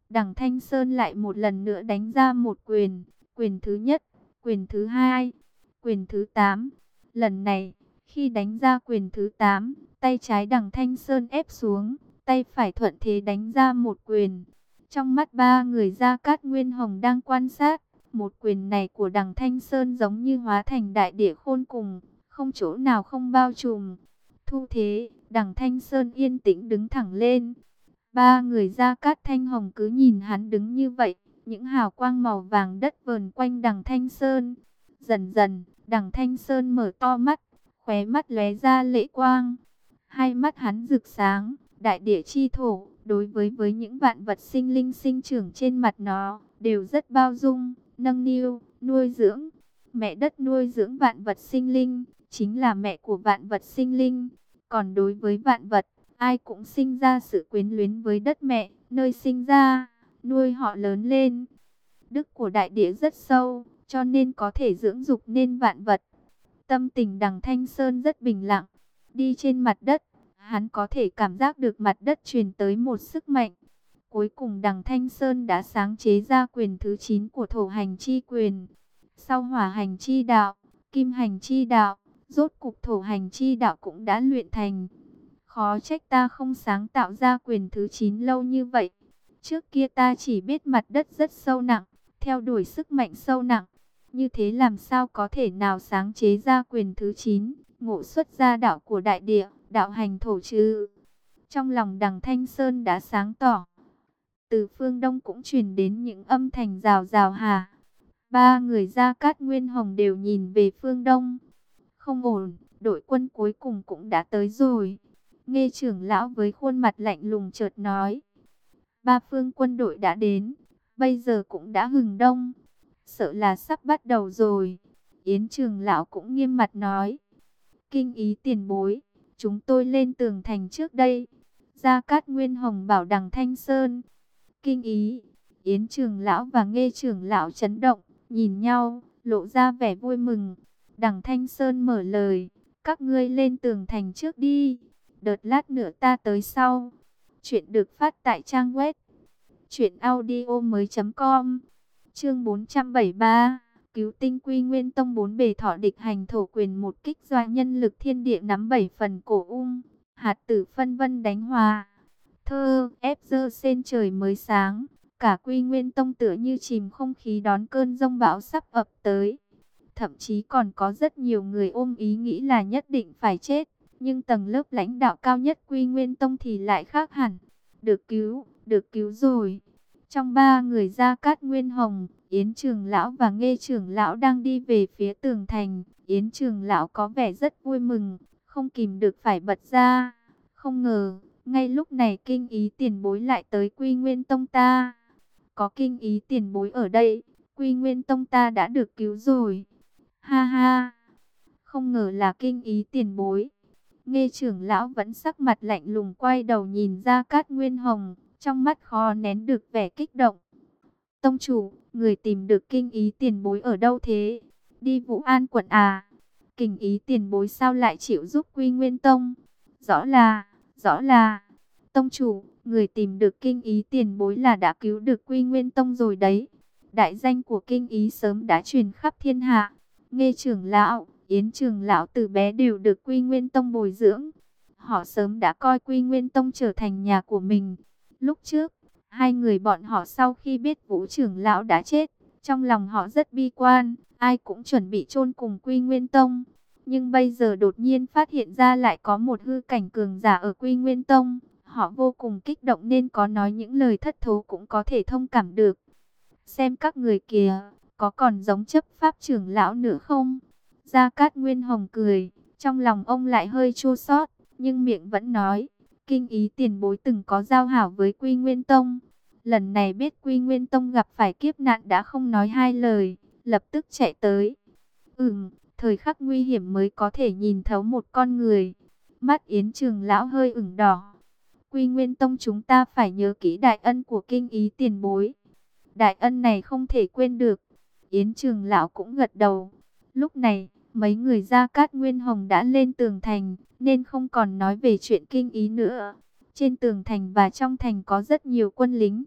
Đằng Thanh Sơn lại một lần nữa đánh ra một quyền. Quyền thứ nhất, quyền thứ hai, quyền thứ 8. Lần này, khi đánh ra quyền thứ 8, tay trái Đằng Thanh Sơn ép xuống, tay phải thuận thế đánh ra một quyền. Trong mắt ba người Gia Cát Nguyên Hồng đang quan sát, một quyền này của Đằng Thanh Sơn giống như hóa thành đại địa khôn cùng, không chỗ nào không bao trùm. Thu thế, Đằng Thanh Sơn yên tĩnh đứng thẳng lên. Ba người Gia Cát Thanh Hồng cứ nhìn hắn đứng như vậy, những hào quang màu vàng đất vờn quanh Đằng Thanh Sơn. Dần dần, Đằng Thanh Sơn mở to mắt, khóe mắt lóe ra lệ quang. Hai mắt hắn rực sáng, đại địa chi thổ, đối với những vạn vật sinh linh sinh trưởng trên mặt nó, đều rất bao dung, nâng niu, nuôi dưỡng. Mẹ đất nuôi dưỡng vạn vật sinh linh, chính là mẹ của vạn vật sinh linh. Còn đối với vạn vật, ai cũng sinh ra sự quyến luyến với đất mẹ, nơi sinh ra, nuôi họ lớn lên. Đức của đại địa rất sâu, cho nên có thể dưỡng dục nên vạn vật. Tâm tình Đằng Thanh Sơn rất bình lặng, đi trên mặt đất, hắn có thể cảm giác được mặt đất truyền tới một sức mạnh. Cuối cùng Đằng Thanh Sơn đã sáng chế ra quyền thứ 9 của thổ hành chi quyền. Sau hỏa hành chi đạo, kim hành chi đạo, rốt cục thổ hành chi đạo cũng đã luyện thành. Khó trách ta không sáng tạo ra quyền thứ 9 lâu như vậy. Trước kia ta chỉ biết mặt đất rất sâu nặng, theo đuổi sức mạnh sâu nặng. Như thế làm sao có thể nào sáng chế ra quyền thứ 9, ngộ xuất ra đạo của đại địa, đạo hành thổ chứ? Trong lòng Đằng Thanh Sơn đã sáng tỏ. Từ phương đông cũng truyền đến những âm thanh rào rào hà. Ba người Gia Cát Nguyên Hồng đều nhìn về phương đông. Không ổn, đội quân cuối cùng cũng đã tới rồi. Nghe trưởng lão với khuôn mặt lạnh lùng chợt nói. Ba phương quân đội đã đến, bây giờ cũng đã hừng đông. Sợ là sắp bắt đầu rồi. Yến trưởng lão cũng nghiêm mặt nói. Kinh ý tiền bối, chúng tôi lên tường thành trước đây. Gia Cát Nguyên Hồng bảo Đằng Thanh Sơn. Kinh ý, Yến trưởng lão và Nghe trưởng lão chấn động, nhìn nhau, lộ ra vẻ vui mừng. Đằng Thanh Sơn mở lời, các ngươi lên tường thành trước đi, đợt lát nữa ta tới sau. Chuyện được phát tại trang web truyệnaudiomoi.com. Chương 473, cứu tinh Quy Nguyên Tông 4 bề thọ địch hành thổ quyền một kích doa nhân lực thiên địa nắm 7 phần cổ hạt tử phân vân đánh hòa. Thơ ép dơ sen trời mới sáng, cả Quy Nguyên Tông tựa như chìm không khí đón cơn giông bão sắp ập tới. Thậm chí còn có rất nhiều người ôm ý nghĩ là nhất định phải chết. Nhưng tầng lớp lãnh đạo cao nhất Quy Nguyên Tông thì lại khác hẳn. Được cứu rồi. Trong ba người Gia Cát Nguyên Hồng, Yến trưởng lão và Nghe trưởng lão đang đi về phía tường thành. Yến trưởng lão có vẻ rất vui mừng, không kìm được phải bật ra. Không ngờ, ngay lúc này kinh ý tiền bối lại tới Quy Nguyên Tông ta. Có kinh ý tiền bối ở đây, Quy Nguyên Tông ta đã được cứu rồi. Ha ha, không ngờ là kinh ý tiền bối. Nghe trưởng lão vẫn sắc mặt lạnh lùng quay đầu nhìn Gia Cát Nguyên Hồng, trong mắt khó nén được vẻ kích động. Tông chủ, người tìm được kinh ý tiền bối ở đâu thế? Đi Vũ An quận à? Kinh ý tiền bối sao lại chịu giúp Quy Nguyên Tông? Rõ là, tông chủ, người tìm được kinh ý tiền bối là đã cứu được Quy Nguyên Tông rồi đấy. Đại danh của kinh ý sớm đã truyền khắp thiên hạ. Nghe trưởng lão, Yến trưởng lão từ bé đều được Quy Nguyên Tông bồi dưỡng. Họ sớm đã coi Quy Nguyên Tông trở thành nhà của mình. Lúc trước, hai người bọn họ sau khi biết Vũ trưởng lão đã chết, trong lòng họ rất bi quan, ai cũng chuẩn bị chôn cùng Quy Nguyên Tông. Nhưng bây giờ đột nhiên phát hiện ra lại có một hư cảnh cường giả ở Quy Nguyên Tông. Họ vô cùng kích động nên có nói những lời thất thố cũng có thể thông cảm được. Xem các người kìa, có còn giống chấp pháp trưởng lão nữa không? Gia Cát Nguyên Hồng cười, trong lòng ông lại hơi chua xót, nhưng miệng vẫn nói, kinh ý tiền bối từng có giao hảo với Quy Nguyên Tông. Lần này biết Quy Nguyên Tông gặp phải kiếp nạn đã không nói hai lời, lập tức chạy tới. Thời khắc nguy hiểm mới có thể nhìn thấu một con người. Mắt Yến trưởng lão hơi ửng đỏ. Quy Nguyên Tông chúng ta phải nhớ kỹ đại ân của kinh ý tiền bối. Đại ân này không thể quên được. Yến trưởng lão cũng gật đầu. Lúc này, mấy người Gia Cát Nguyên Hồng đã lên tường thành, nên không còn nói về chuyện kinh ý nữa. Trên tường thành và trong thành có rất nhiều quân lính.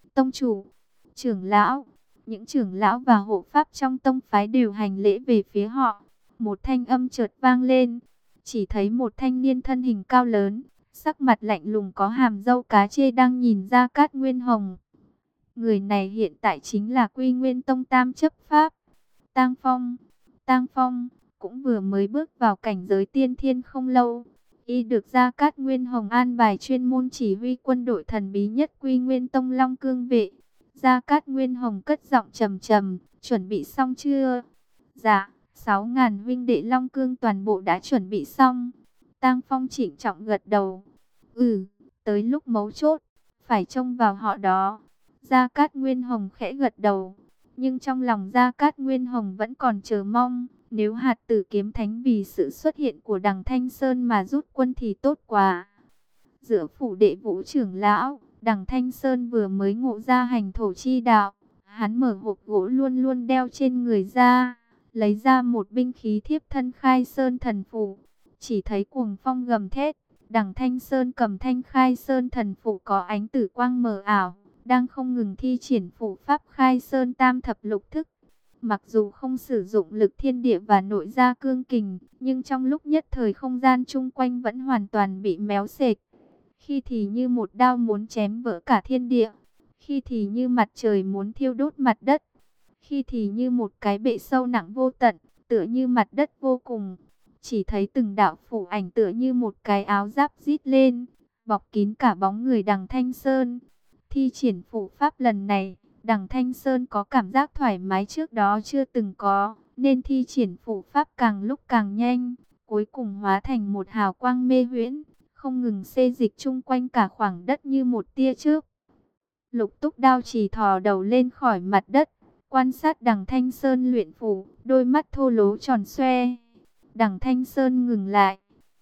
Tông chủ, trưởng lão, những trưởng lão và hộ pháp trong tông phái đều hành lễ về phía họ. Một thanh âm chợt vang lên, chỉ thấy một thanh niên thân hình cao lớn, sắc mặt lạnh lùng có hàm râu cá chê đang nhìn Gia Cát Nguyên Hồng. Người này hiện tại chính là Quy Nguyên Tông tam chấp pháp, Tang Phong. Tang Phong cũng vừa mới bước vào cảnh giới tiên thiên không lâu. Y được Gia Cát Nguyên Hồng an bài chuyên môn chỉ huy quân đội thần bí nhất Quy Nguyên Tông Long Cương vệ. Gia Cát Nguyên Hồng cất giọng trầm trầm, chuẩn bị xong chưa? Dạ, 6.000 huynh đệ Long Cương toàn bộ đã chuẩn bị xong. Tang Phong trịnh trọng gật đầu. Tới lúc mấu chốt, phải trông vào họ đó. Gia Cát Nguyên Hồng khẽ gật đầu, nhưng trong lòng Gia Cát Nguyên Hồng vẫn còn chờ mong. Nếu hạt tử kiếm thánh vì sự xuất hiện của đằng Thanh Sơn mà rút quân thì tốt quá. Giữa phủ đệ Vũ trưởng lão, đằng Thanh Sơn vừa mới ngộ ra hành thổ chi đạo. Hắn mở hộp gỗ luôn luôn đeo trên người ra, lấy ra một binh khí thiếp thân Khai Sơn thần phù. Chỉ thấy cuồng phong gầm thét, đằng Thanh Sơn cầm thanh Khai Sơn thần phù có ánh tử quang mờ ảo, đang không ngừng thi triển phù pháp Khai Sơn tam thập lục thức. Mặc dù không sử dụng lực thiên địa và nội gia cương kình, nhưng trong lúc nhất thời không gian chung quanh vẫn hoàn toàn bị méo xệch. Khi thì như một đao muốn chém vỡ cả thiên địa, khi thì như mặt trời muốn thiêu đốt mặt đất, khi thì như một cái bệ sâu nặng vô tận, tựa như mặt đất vô cùng. Chỉ thấy từng đạo phủ ảnh tựa như một cái áo giáp rít lên, bọc kín cả bóng người đằng Thanh Sơn. Thi triển phù pháp lần này, đằng Thanh Sơn có cảm giác thoải mái trước đó chưa từng có, nên thi triển phù pháp càng lúc càng nhanh, cuối cùng hóa thành một hào quang mê huyễn, không ngừng xê dịch chung quanh cả khoảng đất như một tia chớp. Lục Túc Đao chỉ thò đầu lên khỏi mặt đất, quan sát đằng Thanh Sơn luyện phù, đôi mắt thô lố tròn xoe. Đằng Thanh Sơn ngừng lại.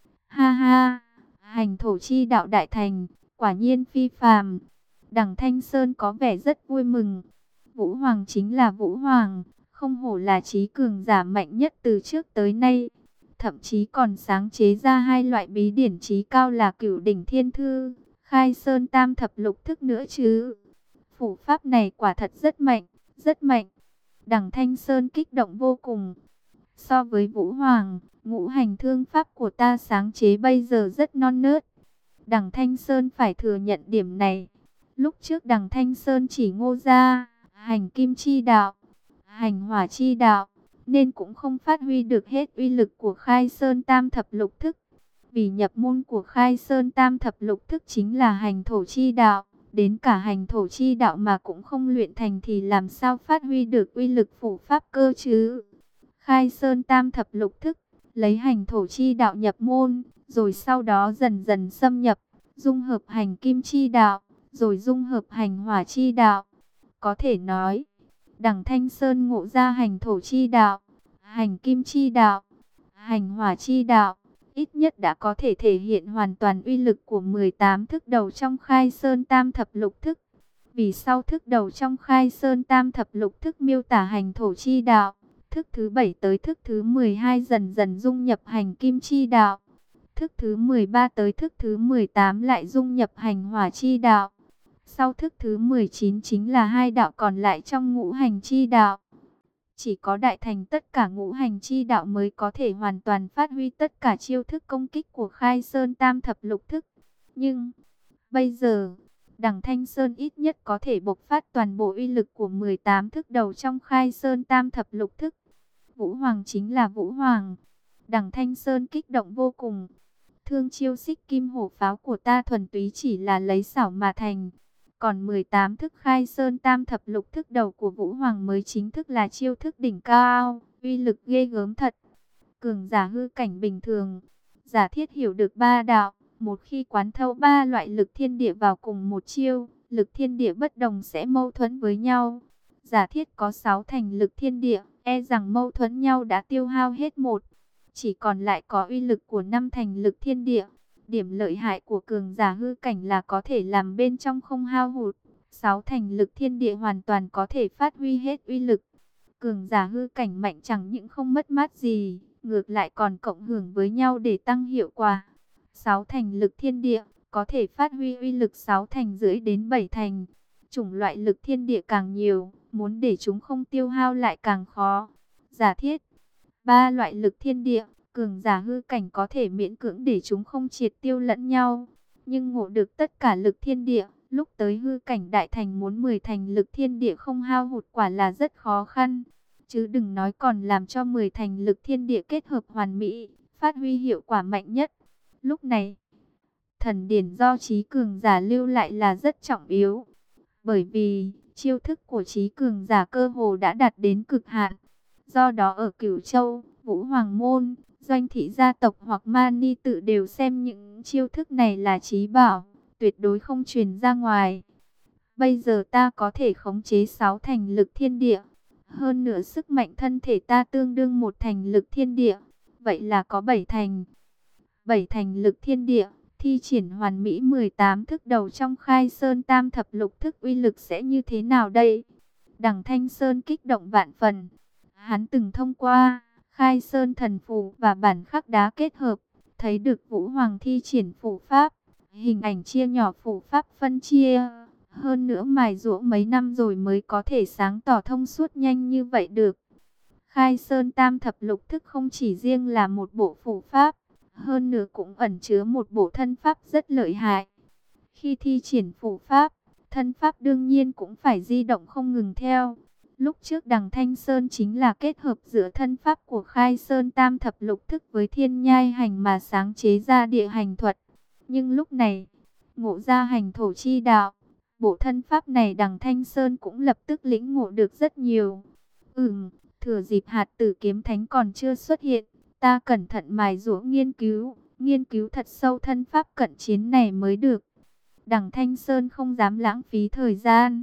Ha ha, hành thổ chi đạo đại thành, quả nhiên phi phàm. Đằng Thanh Sơn có vẻ rất vui mừng. Vũ Hoàng chính là Vũ Hoàng, không hổ là trí cường giả mạnh nhất từ trước tới nay. Thậm chí còn sáng chế ra hai loại bí điển trí cao là Cửu Đỉnh Thiên Thư, Khai Sơn Tam Thập Lục Thức nữa chứ. Phủ pháp này quả thật rất mạnh, rất mạnh. Đằng Thanh Sơn kích động vô cùng. So với Vũ Hoàng, ngũ hành thương pháp của ta sáng chế bây giờ rất non nớt. Đằng Thanh Sơn phải thừa nhận điểm này. Lúc trước đằng Thanh Sơn chỉ ngô ra hành kim chi đạo, hành hỏa chi đạo, nên cũng không phát huy được hết uy lực của Khai Sơn Tam Thập Lục Thức. Vì nhập môn của Khai Sơn Tam Thập Lục Thức chính là hành thổ chi đạo, đến cả hành thổ chi đạo mà cũng không luyện thành thì làm sao phát huy được uy lực phù pháp cơ chứ. Khai Sơn Tam Thập Lục Thức, lấy hành thổ chi đạo nhập môn, rồi sau đó dần dần xâm nhập, dung hợp hành kim chi đạo, rồi dung hợp hành hỏa chi đạo. Có thể nói, đằng Thanh Sơn ngộ ra hành thổ chi đạo, hành kim chi đạo, hành hỏa chi đạo, ít nhất đã có thể thể hiện hoàn toàn uy lực của 18 thức đầu trong Khai Sơn Tam Thập Lục Thức. Vì sau thức đầu trong Khai Sơn Tam Thập Lục Thức miêu tả hành thổ chi đạo, thức thứ 7 tới thức thứ 12 dần dần dung nhập hành kim chi đạo, thức thứ 13 tới thức thứ 18 lại dung nhập hành hỏa chi đạo. Sau thức thứ 19 chính là hai đạo còn lại trong ngũ hành chi đạo. Chỉ có đại thành tất cả ngũ hành chi đạo mới có thể hoàn toàn phát huy tất cả chiêu thức công kích của Khai Sơn Tam Thập Lục Thức. Nhưng bây giờ, đằng Thanh Sơn ít nhất có thể bộc phát toàn bộ uy lực của 18 thức đầu trong Khai Sơn Tam Thập Lục Thức. Vũ Hoàng chính là Vũ Hoàng. Đằng Thanh Sơn kích động vô cùng. Thương chiêu xích kim hổ pháo của ta thuần túy chỉ là lấy xảo mà thành. Còn 18 thức Khai Sơn Tam Thập Lục Thức đầu của Vũ Hoàng mới chính thức là chiêu thức đỉnh cao, uy lực ghê gớm thật. Cường giả hư cảnh bình thường, giả thiết hiểu được ba đạo, một khi quán thâu ba loại lực thiên địa vào cùng một chiêu, lực thiên địa bất đồng sẽ mâu thuẫn với nhau. Giả thiết có 6 thành lực thiên địa, e rằng mâu thuẫn nhau đã tiêu hao hết một, chỉ còn lại có uy lực của 5 thành lực thiên địa. Điểm lợi hại của cường giả hư cảnh là có thể làm bên trong không hao hụt. 6 thành lực thiên địa hoàn toàn có thể phát huy hết uy lực. Cường giả hư cảnh mạnh chẳng những không mất mát gì, ngược lại còn cộng hưởng với nhau để tăng hiệu quả. 6 thành lực thiên địa có thể phát huy uy lực 6 thành rưỡi đến 7 thành. chủng loại lực thiên địa càng nhiều, muốn để chúng không tiêu hao lại càng khó. Giả thiết, 3 loại lực thiên địa, cường giả hư cảnh có thể miễn cưỡng để chúng không triệt tiêu lẫn nhau. Nhưng ngộ được tất cả lực thiên địa, lúc tới hư cảnh đại thành muốn 10 thành lực thiên địa không hao hụt quả là rất khó khăn. Chứ đừng nói còn làm cho 10 thành lực thiên địa kết hợp hoàn mỹ, phát huy hiệu quả mạnh nhất. Lúc này, thần điển do trí cường giả lưu lại là rất trọng yếu. Bởi vì, chiêu thức của trí cường giả cơ hồ đã đạt đến cực hạn. Do đó ở Cửu Châu, Vũ Hoàng Môn, Doanh Thị gia tộc hoặc Mani tự đều xem những chiêu thức này là trí bảo, tuyệt đối không truyền ra ngoài. Bây giờ ta có thể khống chế 6 thành lực thiên địa. Hơn nữa sức mạnh thân thể ta tương đương 1 thành lực thiên địa. Vậy là có 7 thành. 7 thành lực thiên địa, thi triển hoàn mỹ 18 thức đầu trong Khai Sơn Tam Thập Lục thức uy lực sẽ như thế nào đây? Đằng Thanh Sơn kích động vạn phần. Hắn từng thông qua Khai Sơn thần phù và bản khắc đá kết hợp, thấy được Vũ Hoàng thi triển phù pháp, hình ảnh chia nhỏ phù pháp phân chia. Hơn nữa mài giũa mấy năm rồi mới có thể sáng tỏ thông suốt nhanh như vậy được. Khai Sơn Tam Thập Lục thức không chỉ riêng là một bộ phù pháp, hơn nữa cũng ẩn chứa một bộ thân pháp rất lợi hại. Khi thi triển phù pháp, thân pháp đương nhiên cũng phải di động không ngừng theo. Lúc trước Đằng Thanh Sơn chính là kết hợp giữa thân pháp của Khai Sơn Tam Thập Lục thức với Thiên Nhai Hành mà sáng chế ra địa hành thuật. Nhưng lúc này, ngộ ra hành thổ chi đạo, bộ thân pháp này Đằng Thanh Sơn cũng lập tức lĩnh ngộ được rất nhiều. Thừa dịp hạt tử kiếm thánh còn chưa xuất hiện, ta cẩn thận mài giũa nghiên cứu thật sâu thân pháp cận chiến này mới được. Đằng Thanh Sơn không dám lãng phí thời gian.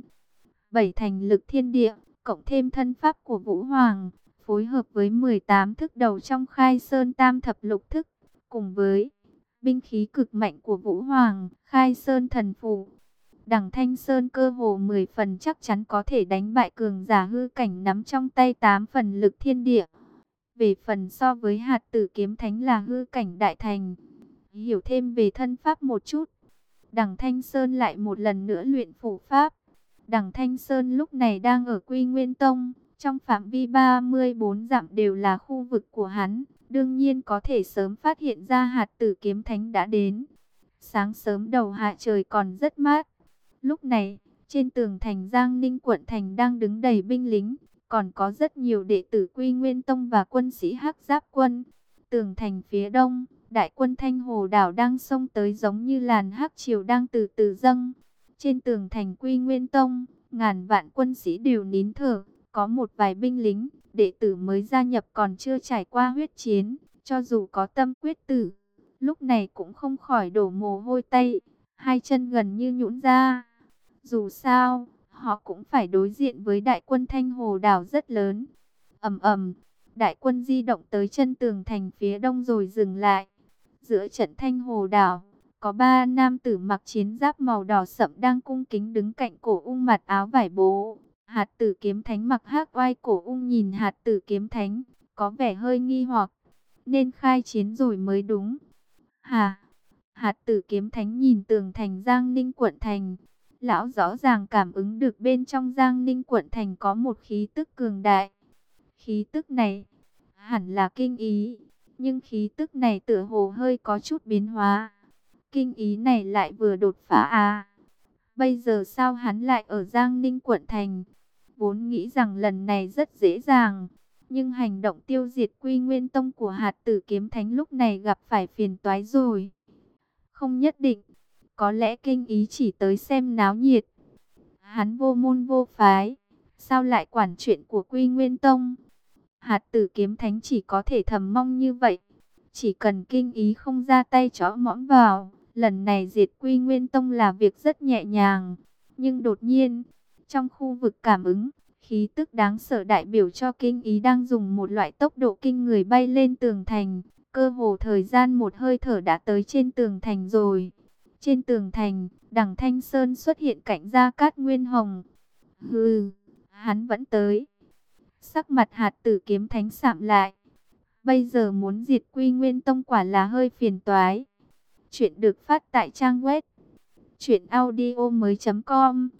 7 thành lực thiên địa, cộng thêm thân pháp của Vũ Hoàng, phối hợp với 18 thức đầu trong Khai Sơn Tam Thập Lục thức, cùng với binh khí cực mạnh của Vũ Hoàng, Khai Sơn thần phù. Đằng Thanh Sơn cơ hồ 10 phần chắc chắn có thể đánh bại cường giả hư cảnh nắm trong tay 8 phần lực thiên địa. Về phần so với hạt tử kiếm thánh là hư cảnh đại thành, hiểu thêm về thân pháp một chút, Đằng Thanh Sơn lại một lần nữa luyện phù pháp. Đằng Thanh Sơn lúc này đang ở Quy Nguyên Tông, trong phạm vi 34 dặm đều là khu vực của hắn, đương nhiên có thể sớm phát hiện ra hạt tử kiếm thánh đã đến. Sáng sớm đầu hạ trời còn rất mát. Lúc này, trên tường thành Giang Ninh quận thành đang đứng đầy binh lính, còn có rất nhiều đệ tử Quy Nguyên Tông và quân sĩ Hắc Giáp quân. Tường thành phía đông, đại quân Thanh Hồ Đảo đang xông tới giống như làn hắc triều đang từ từ dâng. Trên tường thành Quy Nguyên Tông, ngàn vạn quân sĩ đều nín thở, có một vài binh lính, đệ tử mới gia nhập còn chưa trải qua huyết chiến, cho dù có tâm quyết tử, lúc này cũng không khỏi đổ mồ hôi tay, hai chân gần như nhũn ra. Dù sao, họ cũng phải đối diện với đại quân Thanh Hồ Đảo rất lớn. Ầm ầm, đại quân di động tới chân tường thành phía đông rồi dừng lại. Giữa trận Thanh Hồ Đảo, có 3 nam tử mặc chiến giáp màu đỏ sậm đang cung kính đứng cạnh cổ ung mặc áo vải bố. Hạt tử kiếm thánh mặc hắc oai, cổ ung nhìn hạt tử kiếm thánh, có vẻ hơi nghi hoặc, nên khai chiến rồi mới đúng. Hả? Hạt tử kiếm thánh nhìn tường thành Giang Ninh quận thành. Lão rõ ràng cảm ứng được bên trong Giang Ninh quận thành có một khí tức cường đại. Khí tức này hẳn là kinh ý, nhưng khí tức này tựa hồ hơi có chút biến hóa. Kinh ý này lại vừa đột phá à? Bây giờ sao hắn lại ở Giang Ninh quận thành? Vốn nghĩ rằng lần này rất dễ dàng, nhưng hành động tiêu diệt Quy Nguyên Tông của hạt tử kiếm thánh lúc này gặp phải phiền toái rồi. Không nhất định, có lẽ kinh ý chỉ tới xem náo nhiệt. Hắn vô môn vô phái, sao lại quản chuyện của Quy Nguyên Tông? Hạt tử kiếm thánh chỉ có thể thầm mong như vậy. Chỉ cần kinh ý không ra tay chõ mõm vào, lần này diệt Quy Nguyên Tông là việc rất nhẹ nhàng. Nhưng đột nhiên, trong khu vực cảm ứng, khí tức đáng sợ đại biểu cho kinh ý đang dùng một loại tốc độ kinh người bay lên tường thành. Cơ hồ thời gian một hơi thở đã tới trên tường thành rồi. Trên tường thành, Đằng Thanh Sơn xuất hiện cạnh Gia Cát Nguyên Hồng. Hừ, hắn vẫn tới. Sắc mặt hạt tử kiếm thánh sạm lại. Bây giờ muốn diệt Quy Nguyên Tông quả là hơi phiền toái. Chuyện được phát tại trang web truyệnaudiomoi.com.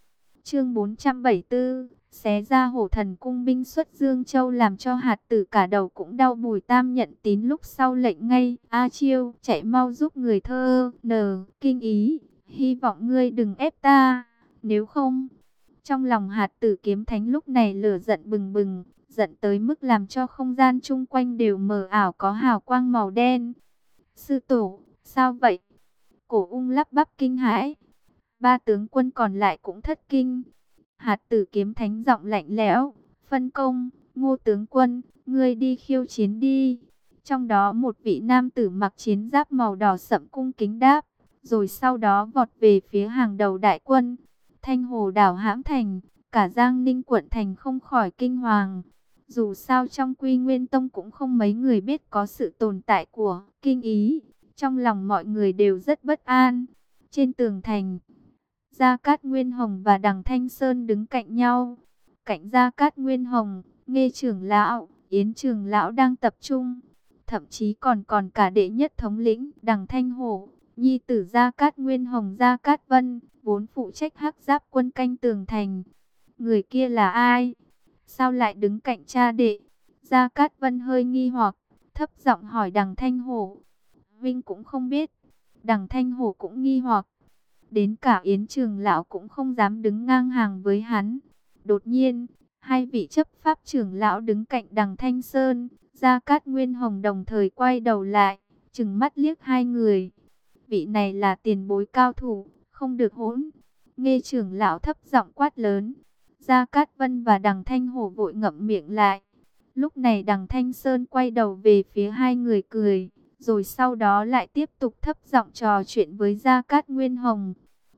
Chương 474, xé ra Hổ Thần cung binh xuất Dương Châu, làm cho Hạt Tử cả đầu cũng đau. Bùi Tam nhận tín lúc sau lệnh ngay: A Chiêu, chạy mau giúp người thơ kinh ý, hy vọng ngươi đừng ép ta, nếu không. Trong lòng Hạt Tử Kiếm Thánh lúc này lửa giận bừng bừng, giận tới mức làm cho không gian chung quanh đều mờ ảo có hào quang màu đen. Sư tổ, sao vậy? Cổ Ung lắp bắp kinh hãi. Ba tướng quân còn lại cũng thất kinh. Hạt Tử Kiếm Thánh giọng lạnh lẽo: phân công, Ngô tướng quân, ngươi đi khiêu chiến đi. Trong đó một vị nam tử mặc chiến giáp màu đỏ sẫm cung kính đáp, rồi sau đó vọt về phía hàng đầu đại quân. Thanh Hồ đảo hãm thành, cả Giang Ninh quận thành không khỏi kinh hoàng. Dù sao trong Quy Nguyên Tông cũng không mấy người biết có sự tồn tại của kinh ý. Trong lòng mọi người đều rất bất an. Trên tường thành, Gia Cát Nguyên Hồng và Đằng Thanh Sơn đứng cạnh nhau. Cạnh Gia Cát Nguyên Hồng, Nghê trưởng lão, Yến trưởng lão đang tập trung. Thậm chí còn cả đệ nhất thống lĩnh Đằng Thanh Hổ, nhi tử Gia Cát Nguyên Hồng Gia Cát Vân, vốn phụ trách hắc giáp quân canh tường thành. Người kia là ai? Sao lại đứng cạnh cha đệ? Gia Cát Vân hơi nghi hoặc, thấp giọng hỏi Đằng Thanh Hổ. Vinh cũng không biết. Đằng Thanh Hổ cũng nghi hoặc. Đến cả Yến trưởng lão cũng không dám đứng ngang hàng với hắn. Đột nhiên, hai vị chấp pháp trưởng lão đứng cạnh Đằng Thanh Sơn, Gia Cát Nguyên Hồng đồng thời quay đầu lại, trừng mắt liếc hai người. Vị này là tiền bối cao thủ, không được hỗn. Nghê trưởng lão thấp giọng quát lớn. Gia Cát Vân và Đằng Thanh Hổ vội ngậm miệng lại. Lúc này Đằng Thanh Sơn quay đầu về phía hai người cười, rồi sau đó lại tiếp tục thấp giọng trò chuyện với Gia Cát Nguyên Hồng.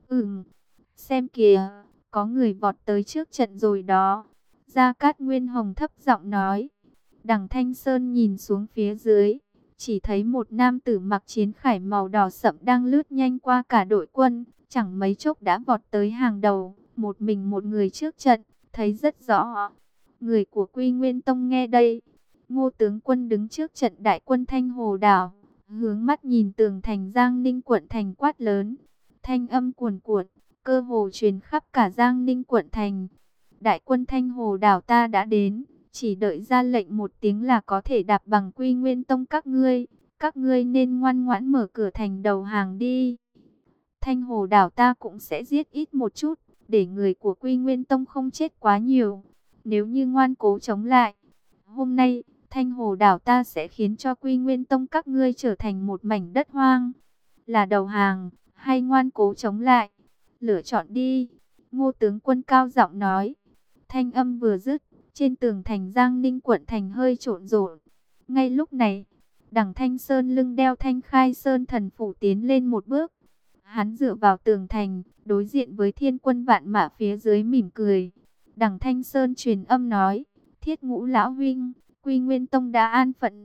Xem kìa, có người vọt tới trước trận rồi đó. Gia Cát Nguyên Hồng thấp giọng nói. Đằng Thanh Sơn nhìn xuống phía dưới, chỉ thấy một nam tử mặc chiến khải màu đỏ sẫm đang lướt nhanh qua cả đội quân, chẳng mấy chốc đã vọt tới hàng đầu, một mình một người trước trận, thấy rất rõ. Người của Quy Nguyên Tông nghe đây. Ngô tướng quân đứng trước trận đại quân Thanh Hồ đảo, hướng mắt nhìn tường thành Giang Ninh quận thành quát lớn. Thanh âm cuồn cuộn, cơ hồ truyền khắp cả Giang Ninh quận thành. Đại quân Thanh Hồ đảo ta đã đến, chỉ đợi ra lệnh một tiếng là có thể đạp bằng Quy Nguyên Tông các ngươi nên ngoan ngoãn mở cửa thành đầu hàng đi. Thanh Hồ đảo ta cũng sẽ giết ít một chút, để người của Quy Nguyên Tông không chết quá nhiều. Nếu như ngoan cố chống lại, hôm nay Thanh Hồ đảo ta sẽ khiến cho Quy Nguyên Tông các ngươi trở thành một mảnh đất hoang. Là đầu hàng hay ngoan cố chống lại, lựa chọn đi. Ngô tướng quân cao giọng nói. Thanh âm vừa dứt, trên tường thành Giang Ninh quận thành hơi trộn rộn. Ngay lúc này, Đằng Thanh Sơn lưng đeo Thanh Khai Sơn thần phủ tiến lên một bước. Hắn dựa vào tường thành, đối diện với thiên quân vạn mã phía dưới mỉm cười. Đằng Thanh Sơn truyền âm nói. Thiết Ngũ lão huynh, Quy Nguyên Tông đã an phận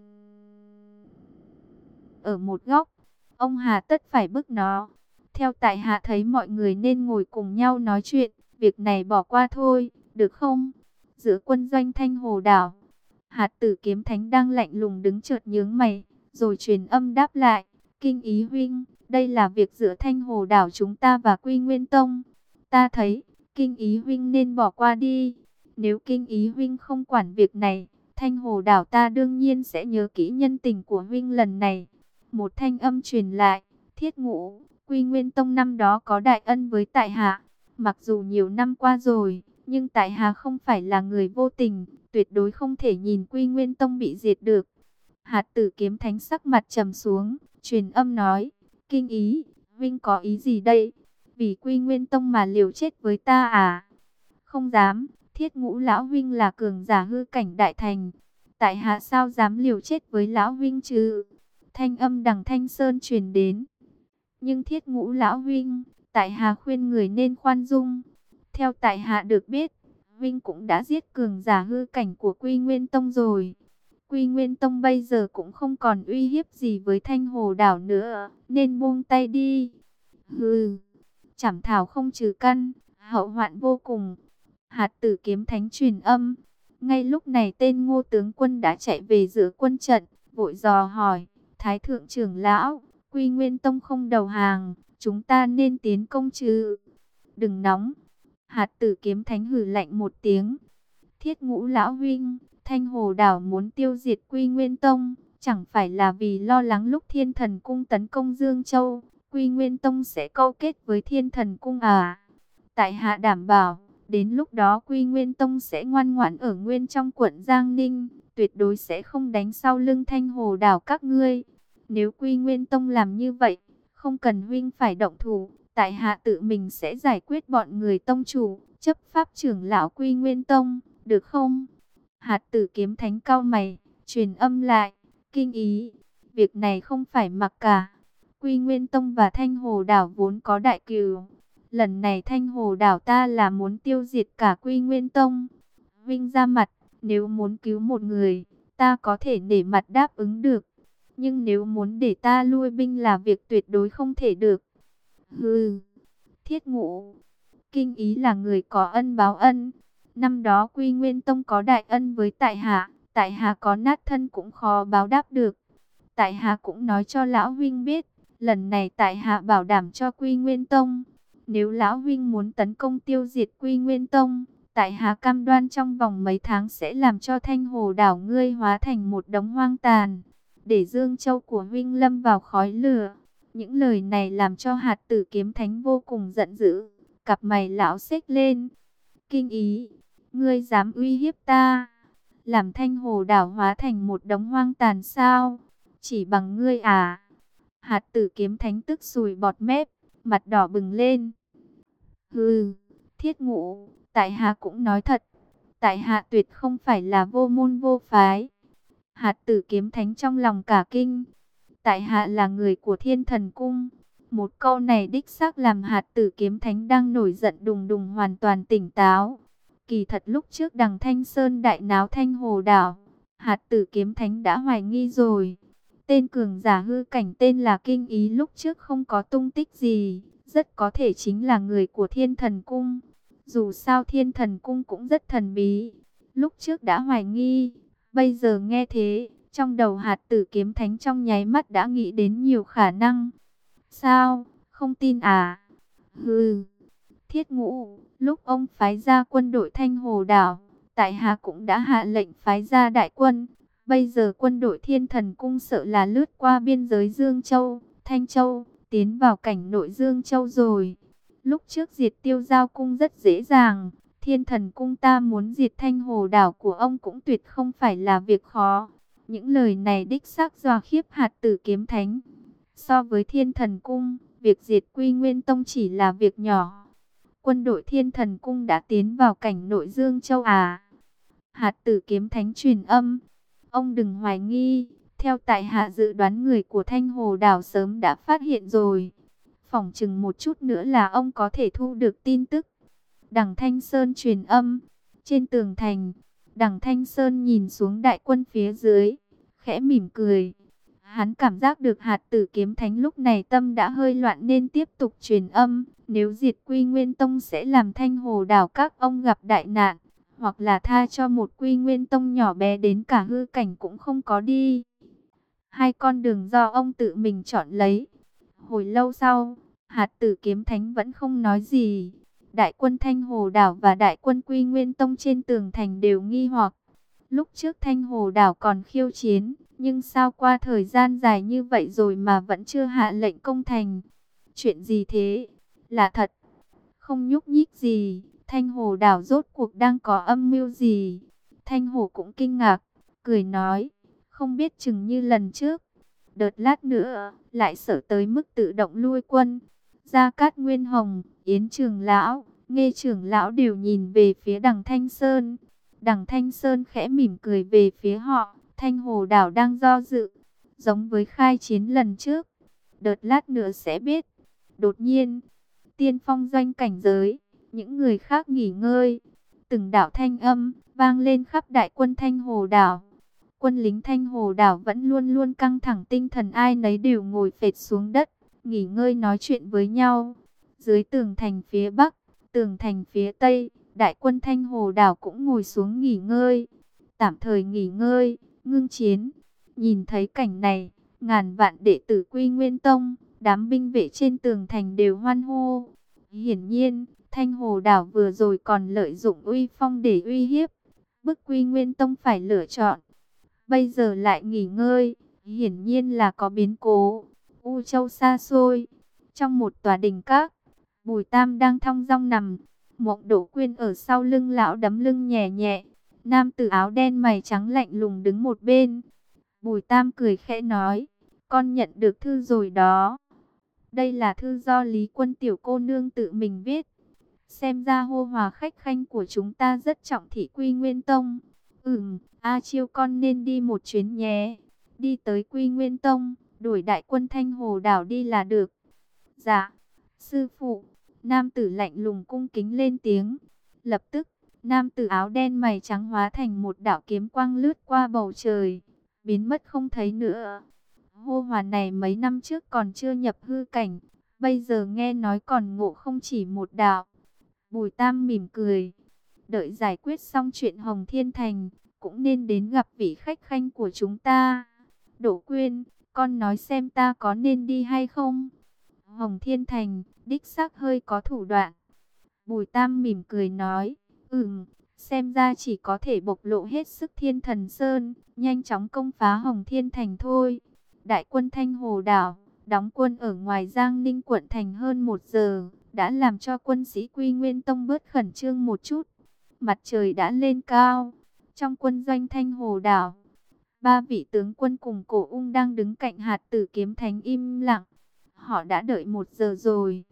ở một góc, ông hà tất phải bức nó. Theo tại hạ thấy mọi người nên ngồi cùng nhau nói chuyện, việc này bỏ qua thôi, được không? Giữa quân doanh Thanh Hồ đảo, Hạt Tử Kiếm Thánh đang lạnh lùng đứng chợt nhướng mày, rồi truyền âm đáp lại. Kinh ý huynh, đây là việc giữa Thanh Hồ đảo chúng ta và Quy Nguyên Tông. Ta thấy, Kinh ý huynh nên bỏ qua đi. Nếu Kinh ý huynh không quản việc này, Thanh Hồ đảo ta đương nhiên sẽ nhớ kỹ nhân tình của huynh lần này. Một thanh âm truyền lại. Thiết Ngũ, Quy Nguyên Tông năm đó có đại ân với tại hạ. Mặc dù nhiều năm qua rồi, nhưng tại hạ không phải là người vô tình, tuyệt đối không thể nhìn Quy Nguyên Tông bị diệt được. Hạt Tử Kiếm Thánh sắc mặt trầm xuống, truyền âm nói. Kinh ý, huynh có ý gì đây? Vì Quy Nguyên Tông mà liều chết với ta à? Không dám. Thiết Ngũ lão huynh là cường giả hư cảnh đại thành, tại hạ sao dám liều chết với lão huynh chứ? Thanh âm Đằng Thanh Sơn truyền đến. Nhưng Thiết Ngũ lão huynh, tại hạ khuyên người nên khoan dung. Theo tại hạ được biết, huynh cũng đã giết cường giả hư cảnh của Quy Nguyên Tông rồi. Quy Nguyên Tông bây giờ cũng không còn uy hiếp gì với Thanh Hồ đảo nữa, nên buông tay đi. Hừ, chảm thảo không trừ căn, hậu hoạn vô cùng. Hạt Tử Kiếm Thánh truyền âm. Ngay lúc này tên Ngô tướng quân đã chạy về giữa quân trận, vội dò hỏi. Thái thượng trưởng lão, Quy Nguyên Tông không đầu hàng, chúng ta nên tiến công chứ? Đừng nóng. Hạt Tử Kiếm Thánh hừ lạnh một tiếng. Thiết Ngũ lão huynh, Thanh Hồ đảo muốn tiêu diệt Quy Nguyên Tông, chẳng phải là vì lo lắng lúc Thiên Thần Cung tấn công Dương Châu, Quy Nguyên Tông sẽ câu kết với Thiên Thần Cung à? Tại hạ đảm bảo, đến lúc đó Quy Nguyên Tông sẽ ngoan ngoãn ở nguyên trong quận Giang Ninh, tuyệt đối sẽ không đánh sau lưng Thanh Hồ đảo các ngươi. Nếu Quy Nguyên Tông làm như vậy, không cần huynh phải động thủ, tại hạ tự mình sẽ giải quyết bọn người tông chủ, chấp pháp trưởng lão Quy Nguyên Tông, được không? Hạt Tử Kiếm Thánh cau mày, truyền âm lại, kinh ý, việc này không phải mặc cả. Quy Nguyên Tông và Thanh Hồ đảo vốn có đại cừu, lần này Thanh Hồ đảo ta là muốn tiêu diệt cả Quy Nguyên Tông. Vinh ra mặt, nếu muốn cứu một người, ta có thể nể mặt đáp ứng được. Nhưng nếu muốn để ta lui binh là việc tuyệt đối không thể được. Hừ, Thiết Ngũ, kinh ý là người có ân báo ân. Năm đó Quy Nguyên Tông có đại ân với tại hạ có nát thân cũng khó báo đáp được. Tại hạ cũng nói cho lão huynh biết, lần này tại hạ bảo đảm cho Quy Nguyên Tông. Nếu lão huynh muốn tấn công tiêu diệt Quy Nguyên Tông, tại hạ cam đoan trong vòng mấy tháng sẽ làm cho Thanh Hồ đảo ngươi hóa thành một đống hoang tàn, để Dương Châu của huynh lâm vào khói lửa. Những lời này làm cho Hạt Tử Kiếm Thánh vô cùng giận dữ, cặp mày lão xếch lên. Kinh ý, ngươi dám uy hiếp ta, làm Thanh Hồ đảo hóa thành một đống hoang tàn sao? Chỉ bằng ngươi à? Hạt Tử Kiếm Thánh tức sùi bọt mép, mặt đỏ bừng lên. Hừ, Thiết Ngũ, tại hạ cũng nói thật, tại hạ tuyệt không phải là vô môn vô phái. Hạt Tử Kiếm Thánh trong lòng cả kinh, tại hạ là người của Thiên Thần Cung. Một câu này đích xác làm Hạt Tử Kiếm Thánh đang nổi giận đùng đùng hoàn toàn tỉnh táo. Kỳ thật lúc trước đằng Thanh Sơn đại náo Thanh Hồ đảo, Hạt Tử Kiếm Thánh đã hoài nghi rồi. Tên cường giả hư cảnh tên là Kinh Ý lúc trước không có tung tích gì, rất có thể chính là người của Thiên Thần Cung. Dù sao Thiên Thần Cung cũng rất thần bí, lúc trước đã hoài nghi, bây giờ nghe thế, trong đầu Hạt Tử Kiếm Thánh trong nháy mắt đã nghĩ đến nhiều khả năng. Sao, không tin à? Hừ, Thiết Ngũ, lúc ông phái ra quân đội Thanh Hồ đảo, tại hạ cũng đã hạ lệnh phái ra đại quân. Bây giờ quân đội Thiên Thần Cung sợ là lướt qua biên giới Dương Châu, Thanh Châu, tiến vào cảnh nội Dương Châu rồi. Lúc trước diệt Tiêu Giao Cung rất dễ dàng, Thiên Thần Cung ta muốn diệt Thanh Hồ đảo của ông cũng tuyệt không phải là việc khó. Những lời này đích xác dọa khiếp Hạt Tử Kiếm Thánh. So với Thiên Thần Cung, việc diệt Quy Nguyên Tông chỉ là việc nhỏ. Quân đội Thiên Thần Cung đã tiến vào cảnh nội Dương Châu à? Hạt Tử Kiếm Thánh truyền âm. Ông đừng hoài nghi, theo tại hạ dự đoán người của Thanh Hồ đảo sớm đã phát hiện rồi. Phỏng chừng một chút nữa là ông có thể thu được tin tức. Đằng Thanh Sơn truyền âm. Trên tường thành, đằng Thanh Sơn nhìn xuống đại quân phía dưới, khẽ mỉm cười. Hắn cảm giác được Hạt Tử Kiếm Thánh lúc này tâm đã hơi loạn nên tiếp tục truyền âm. Nếu diệt Quy Nguyên Tông sẽ làm Thanh Hồ đảo các ông gặp đại nạn, hoặc là tha cho một Quy Nguyên Tông nhỏ bé đến cả hư cảnh cũng không có đi. Hai con đường do ông tự mình chọn lấy. Hồi lâu sau, Hạt Tử Kiếm Thánh vẫn không nói gì. Đại quân Thanh Hồ đảo và đại quân Quy Nguyên Tông trên tường thành đều nghi hoặc. Lúc trước Thanh Hồ đảo còn khiêu chiến, nhưng sao qua thời gian dài như vậy rồi mà vẫn chưa hạ lệnh công thành? Chuyện gì thế? Là thật, không nhúc nhích gì. Thanh Hồ đảo rốt cuộc đang có âm mưu gì? Thanh Hồ cũng kinh ngạc, cười nói, không biết chừng như lần trước, đợt lát nữa lại sợ tới mức tự động lui quân. Gia Cát Nguyên Hồng, Yến trưởng lão, Nghê trưởng lão đều nhìn về phía đằng Thanh Sơn. Đằng Thanh Sơn khẽ mỉm cười về phía họ. Thanh Hồ đảo đang do dự, giống với khai chiến lần trước. Đợt lát nữa sẽ biết. Đột nhiên, tiên phong doanh cảnh giới, những người khác nghỉ ngơi. Từng đạo thanh âm vang lên khắp đại quân Thanh Hồ đảo. Quân lính Thanh Hồ đảo vẫn luôn luôn căng thẳng tinh thần, ai nấy đều ngồi phệt xuống đất, nghỉ ngơi nói chuyện với nhau. Dưới tường thành phía bắc, tường thành phía tây, đại quân Thanh Hồ đảo cũng ngồi xuống nghỉ ngơi. Tạm thời nghỉ ngơi, ngưng chiến. Nhìn thấy cảnh này, ngàn vạn đệ tử Quy Nguyên Tông, đám binh vệ trên tường thành đều hoan hô. Hiển nhiên, Thanh Hồ Đảo vừa rồi còn lợi dụng uy phong để uy hiếp, bức Quy Nguyên Tông phải lựa chọn. Bây giờ lại nghỉ ngơi, hiển nhiên là có biến cố. U Châu xa xôi, trong một tòa đình các, Bùi Tam đang thong dong nằm, Mộng Đỗ Quyên ở sau lưng lão đấm lưng nhẹ nhẹ. Nam tử áo đen mày trắng lạnh lùng đứng một bên. Bùi Tam cười khẽ nói, con nhận được thư rồi đó. Đây là thư do Lý Quân tiểu cô nương tự mình viết. Xem ra hô hòa khách khanh của chúng ta rất trọng thị Quy Nguyên Tông. A Chiêu con nên đi một chuyến nhé. Đi tới Quy Nguyên Tông, đuổi đại quân Thanh Hồ Đảo đi là được. Dạ, sư phụ. Nam tử lạnh lùng cung kính lên tiếng. Lập tức, nam tử áo đen mày trắng hóa thành một đạo kiếm quang lướt qua bầu trời, biến mất không thấy nữa. Hô Hòa này mấy năm trước còn chưa nhập hư cảnh, bây giờ nghe nói còn ngộ không chỉ một đạo. Bùi Tam mỉm cười, đợi giải quyết xong chuyện Hồng Thiên Thành, cũng nên đến gặp vị khách khanh của chúng ta. Đỗ Quyên, con nói xem ta có nên đi hay không? Hồng Thiên Thành, đích xác hơi có thủ đoạn. Bùi Tam mỉm cười nói, xem ra chỉ có thể bộc lộ hết sức Thiên Thần Sơn, nhanh chóng công phá Hồng Thiên Thành thôi. Đại quân Thanh Hồ Đảo, đóng quân ở ngoài Giang Ninh quận thành hơn 1 giờ, đã làm cho quân sĩ Quy Nguyên Tông bớt khẩn trương một chút. Mặt trời đã lên cao, trong quân doanh Thanh Hồ Đảo, 3 vị tướng quân cùng Cổ Ung đang đứng cạnh Hạt Tử Kiếm Thánh im lặng. Họ đã đợi 1 giờ rồi.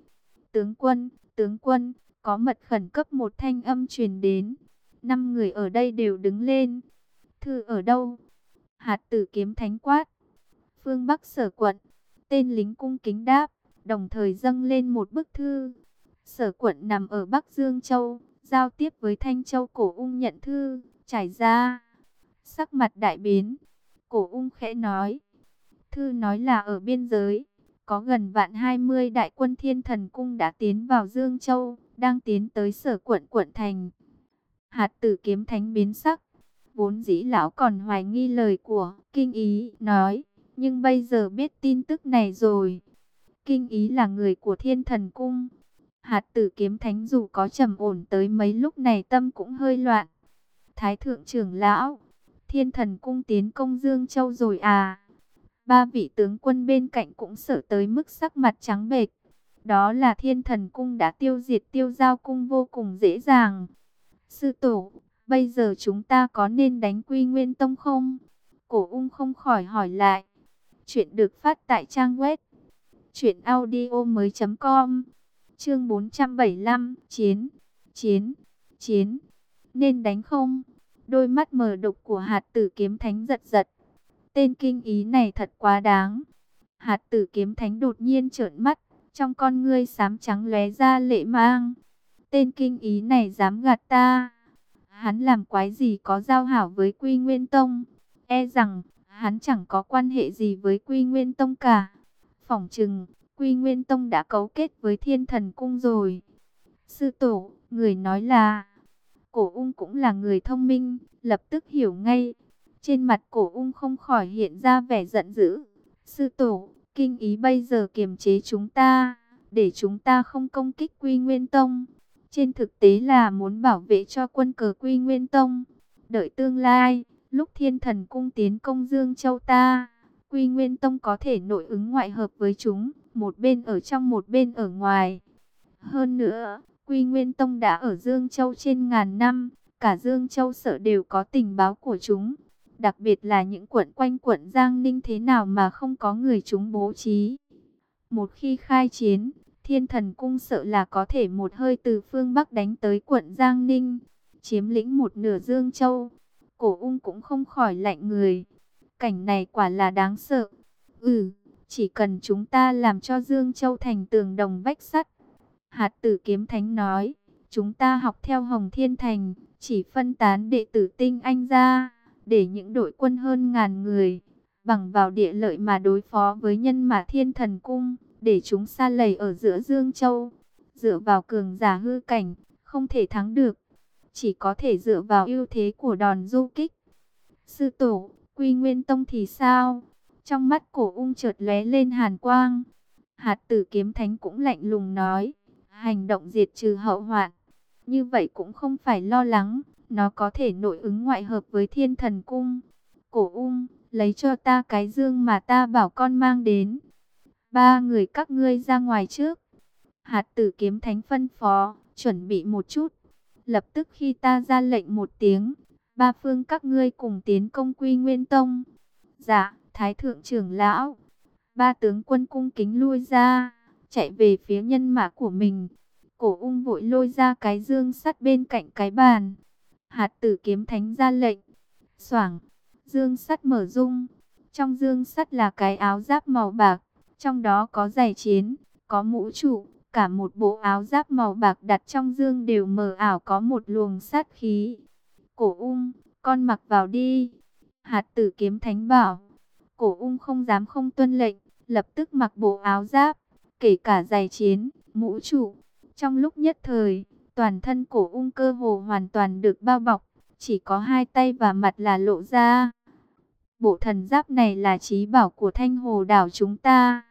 Tướng quân, có mật khẩn cấp, một thanh âm truyền đến. 5 người ở đây đều đứng lên. Thư ở đâu? Hạt Tử Kiếm Thánh quát. Phương Bắc Sở quận. Tên lính cung kính đáp, đồng thời dâng lên một bức thư. Sở quận nằm ở Bắc Dương Châu, giao tiếp với Thanh Châu. Cổ Ung nhận thư, trải ra. Sắc mặt đại biến. Cổ Ung khẽ nói. Thư nói là ở biên giới, có gần 120 đại quân Thiên Thần Cung đã tiến vào Dương Châu, đang tiến tới Sở quận quận thành. Hạt Tử Kiếm Thánh biến sắc. Vốn dĩ lão còn hoài nghi lời của Kinh Ý nói, nhưng bây giờ biết tin tức này rồi. Kinh Ý là người của Thiên Thần Cung. Hạt Tử Kiếm Thánh dù có trầm ổn tới mấy, lúc này tâm cũng hơi loạn. Thái thượng trưởng lão, Thiên Thần Cung tiến công Dương Châu rồi à? 3 vị tướng quân bên cạnh cũng sợ tới mức sắc mặt trắng bệch. Đó là Thiên Thần Cung đã tiêu diệt Tiêu Giao Cung vô cùng dễ dàng. Sư tổ, bây giờ chúng ta có nên đánh Quy Nguyên Tông không? Cổ Ung không khỏi hỏi lại. Chuyện được phát tại trang web truyệnaudiomoi.com. Chương 475, chiến. Nên đánh không? Đôi mắt mờ đục của Hạt Tử Kiếm Thánh giật giật. Tên Kinh Ý này thật quá đáng. Hạt Tử Kiếm Thánh đột nhiên trợn mắt, trong con ngươi xám trắng lóe ra lệ mang. Tên Kinh Ý này dám gạt ta. Hắn làm quái gì có giao hảo với Quy Nguyên Tông? E rằng hắn chẳng có quan hệ gì với Quy Nguyên Tông cả. Phỏng chừng Quy Nguyên Tông đã cấu kết với Thiên Thần Cung rồi. Sư tổ, người nói là... Cổ Ung cũng là người thông minh, lập tức hiểu ngay. Trên mặt Cổ Ung không khỏi hiện ra vẻ giận dữ. Sư tổ, Kinh Ý bây giờ kiềm chế chúng ta, để chúng ta không công kích Quy Nguyên Tông. Trên thực tế là muốn bảo vệ cho quân cờ Quy Nguyên Tông. Đợi tương lai, lúc Thiên Thần Cung tiến công Dương Châu ta, Quy Nguyên Tông có thể nội ứng ngoại hợp với chúng, một bên ở trong một bên ở ngoài. Hơn nữa, Quy Nguyên Tông đã ở Dương Châu trên ngàn năm, cả Dương Châu Sở đều có tình báo của chúng. Đặc biệt là những quận quanh quận Giang Ninh, thế nào mà không có người chúng bố trí. Một khi khai chiến, Thiên Thần Cung sợ là có thể một hơi từ phương Bắc đánh tới quận Giang Ninh, chiếm lĩnh một nửa Dương Châu. Cổ Ung cũng không khỏi lạnh người. Cảnh này quả là đáng sợ. Chỉ cần chúng ta làm cho Dương Châu thành tường đồng vách sắt. Hạt Tử Kiếm Thánh nói, chúng ta học theo Hồng Thiên Thành, chỉ phân tán đệ tử tinh anh ra, để những đội quân hơn ngàn người, bằng vào địa lợi mà đối phó với nhân mã Thiên Thần Cung, để chúng sa lầy ở giữa Dương Châu. Dựa vào cường giả hư cảnh, không thể thắng được, chỉ có thể dựa vào ưu thế của đòn du kích. Sư tổ, Quy Nguyên Tông thì sao? Trong mắt Cổ Ung chợt lóe lên hàn quang. Hạt Tử Kiếm Thánh cũng lạnh lùng nói, hành động diệt trừ hậu hoạn. Như vậy cũng không phải lo lắng, nó có thể nội ứng ngoại hợp với Thiên Thần Cung. Cổ Ung, lấy cho ta cái dương mà ta bảo con mang đến. Ba người các ngươi ra ngoài trước. Hạt Tử Kiếm Thánh phân phó, chuẩn bị một chút. Lập tức khi ta ra lệnh một tiếng, ba phương các ngươi cùng tiến công Quy Nguyên Tông. Dạ, Thái thượng trưởng lão. Ba tướng quân cung kính lui ra, chạy về phía nhân mã của mình. Cổ Ung vội lôi ra cái dương sắt bên cạnh cái bàn. Hạt Tử Kiếm Thánh ra lệnh. Xoảng, dương sắt mở rung. Trong dương sắt là cái áo giáp màu bạc, trong đó có giày chiến, có mũ trụ, cả một bộ áo giáp màu bạc đặt trong dương đều mờ ảo có một luồng sát khí. Cổ Ung, con mặc vào đi. Hạt Tử Kiếm Thánh bảo. Cổ Ung không dám không tuân lệnh, lập tức mặc bộ áo giáp, kể cả giày chiến, mũ trụ. Trong lúc nhất thời, toàn thân Cổ Ung cơ hồ hoàn toàn được bao bọc, chỉ có hai tay và mặt là lộ ra. Bộ thần giáp này là chí bảo của Thanh Hồ đảo chúng ta.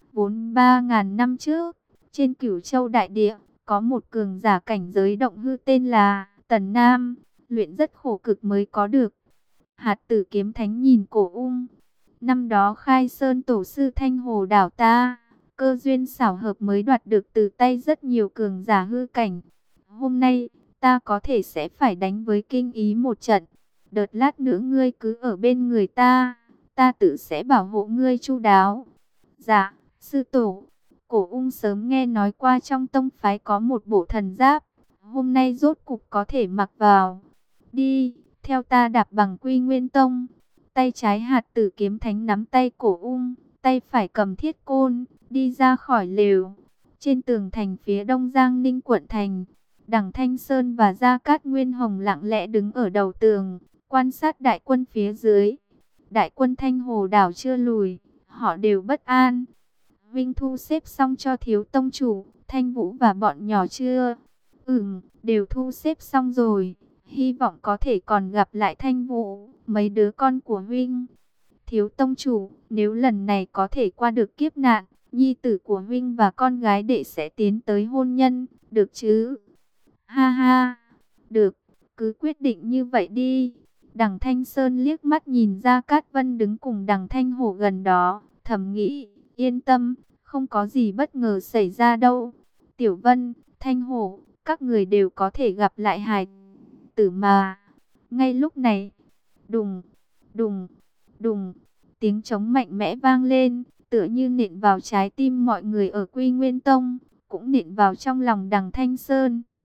43.000 năm trước, trên Cửu Châu đại địa, có một cường giả cảnh giới động hư tên là Tần Nam, luyện rất khổ cực mới có được. Hạt Tử Kiếm Thánh nhìn Cổ Ung. Năm đó Khai Sơn tổ sư Thanh Hồ đảo ta, cơ duyên xảo hợp mới đoạt được từ tay rất nhiều cường giả hư cảnh. Hôm nay, ta có thể sẽ phải đánh với Kinh Ý một trận. Đợt lát nữa ngươi cứ ở bên người ta, ta tự sẽ bảo hộ ngươi chu đáo. Dạ, sư tổ. Cổ Ung sớm nghe nói qua trong tông phái có một bộ thần giáp, hôm nay rốt cục có thể mặc vào. Đi, theo ta đạp bằng Quy Nguyên Tông. Tay trái Hạt Tử Kiếm Thánh nắm tay Cổ Ung, tay phải cầm thiết côn, đi ra khỏi lều. Trên tường thành phía đông Giang Ninh quận thành, Đằng Thanh Sơn và Gia Cát Nguyên Hồng lặng lẽ đứng ở đầu tường, quan sát đại quân phía dưới. Đại quân Thanh Hồ đảo chưa lùi, họ đều bất an. Vinh thu xếp xong cho thiếu tông chủ, Thanh Vũ và bọn nhỏ chưa? Đều thu xếp xong rồi. Hy vọng có thể còn gặp lại Thanh Vũ, mấy đứa con của Vinh. Thiếu tông chủ, nếu lần này có thể qua được kiếp nạn, nhi tử của Vinh và con gái đệ sẽ tiến tới hôn nhân, được chứ? Ha ha, được, cứ quyết định như vậy đi. Đằng Thanh Sơn liếc mắt nhìn ra Cát Vân đứng cùng Đằng Thanh Hổ gần đó, thầm nghĩ, yên tâm, không có gì bất ngờ xảy ra đâu. Tiểu Vân, Thanh Hổ, các người đều có thể gặp lại hài tử mà. Ngay lúc này, đùng, đùng, đùng, tiếng trống mạnh mẽ vang lên, tựa như nện vào trái tim mọi người ở Quy Nguyên Tông, cũng nện vào trong lòng Đằng Thanh Sơn.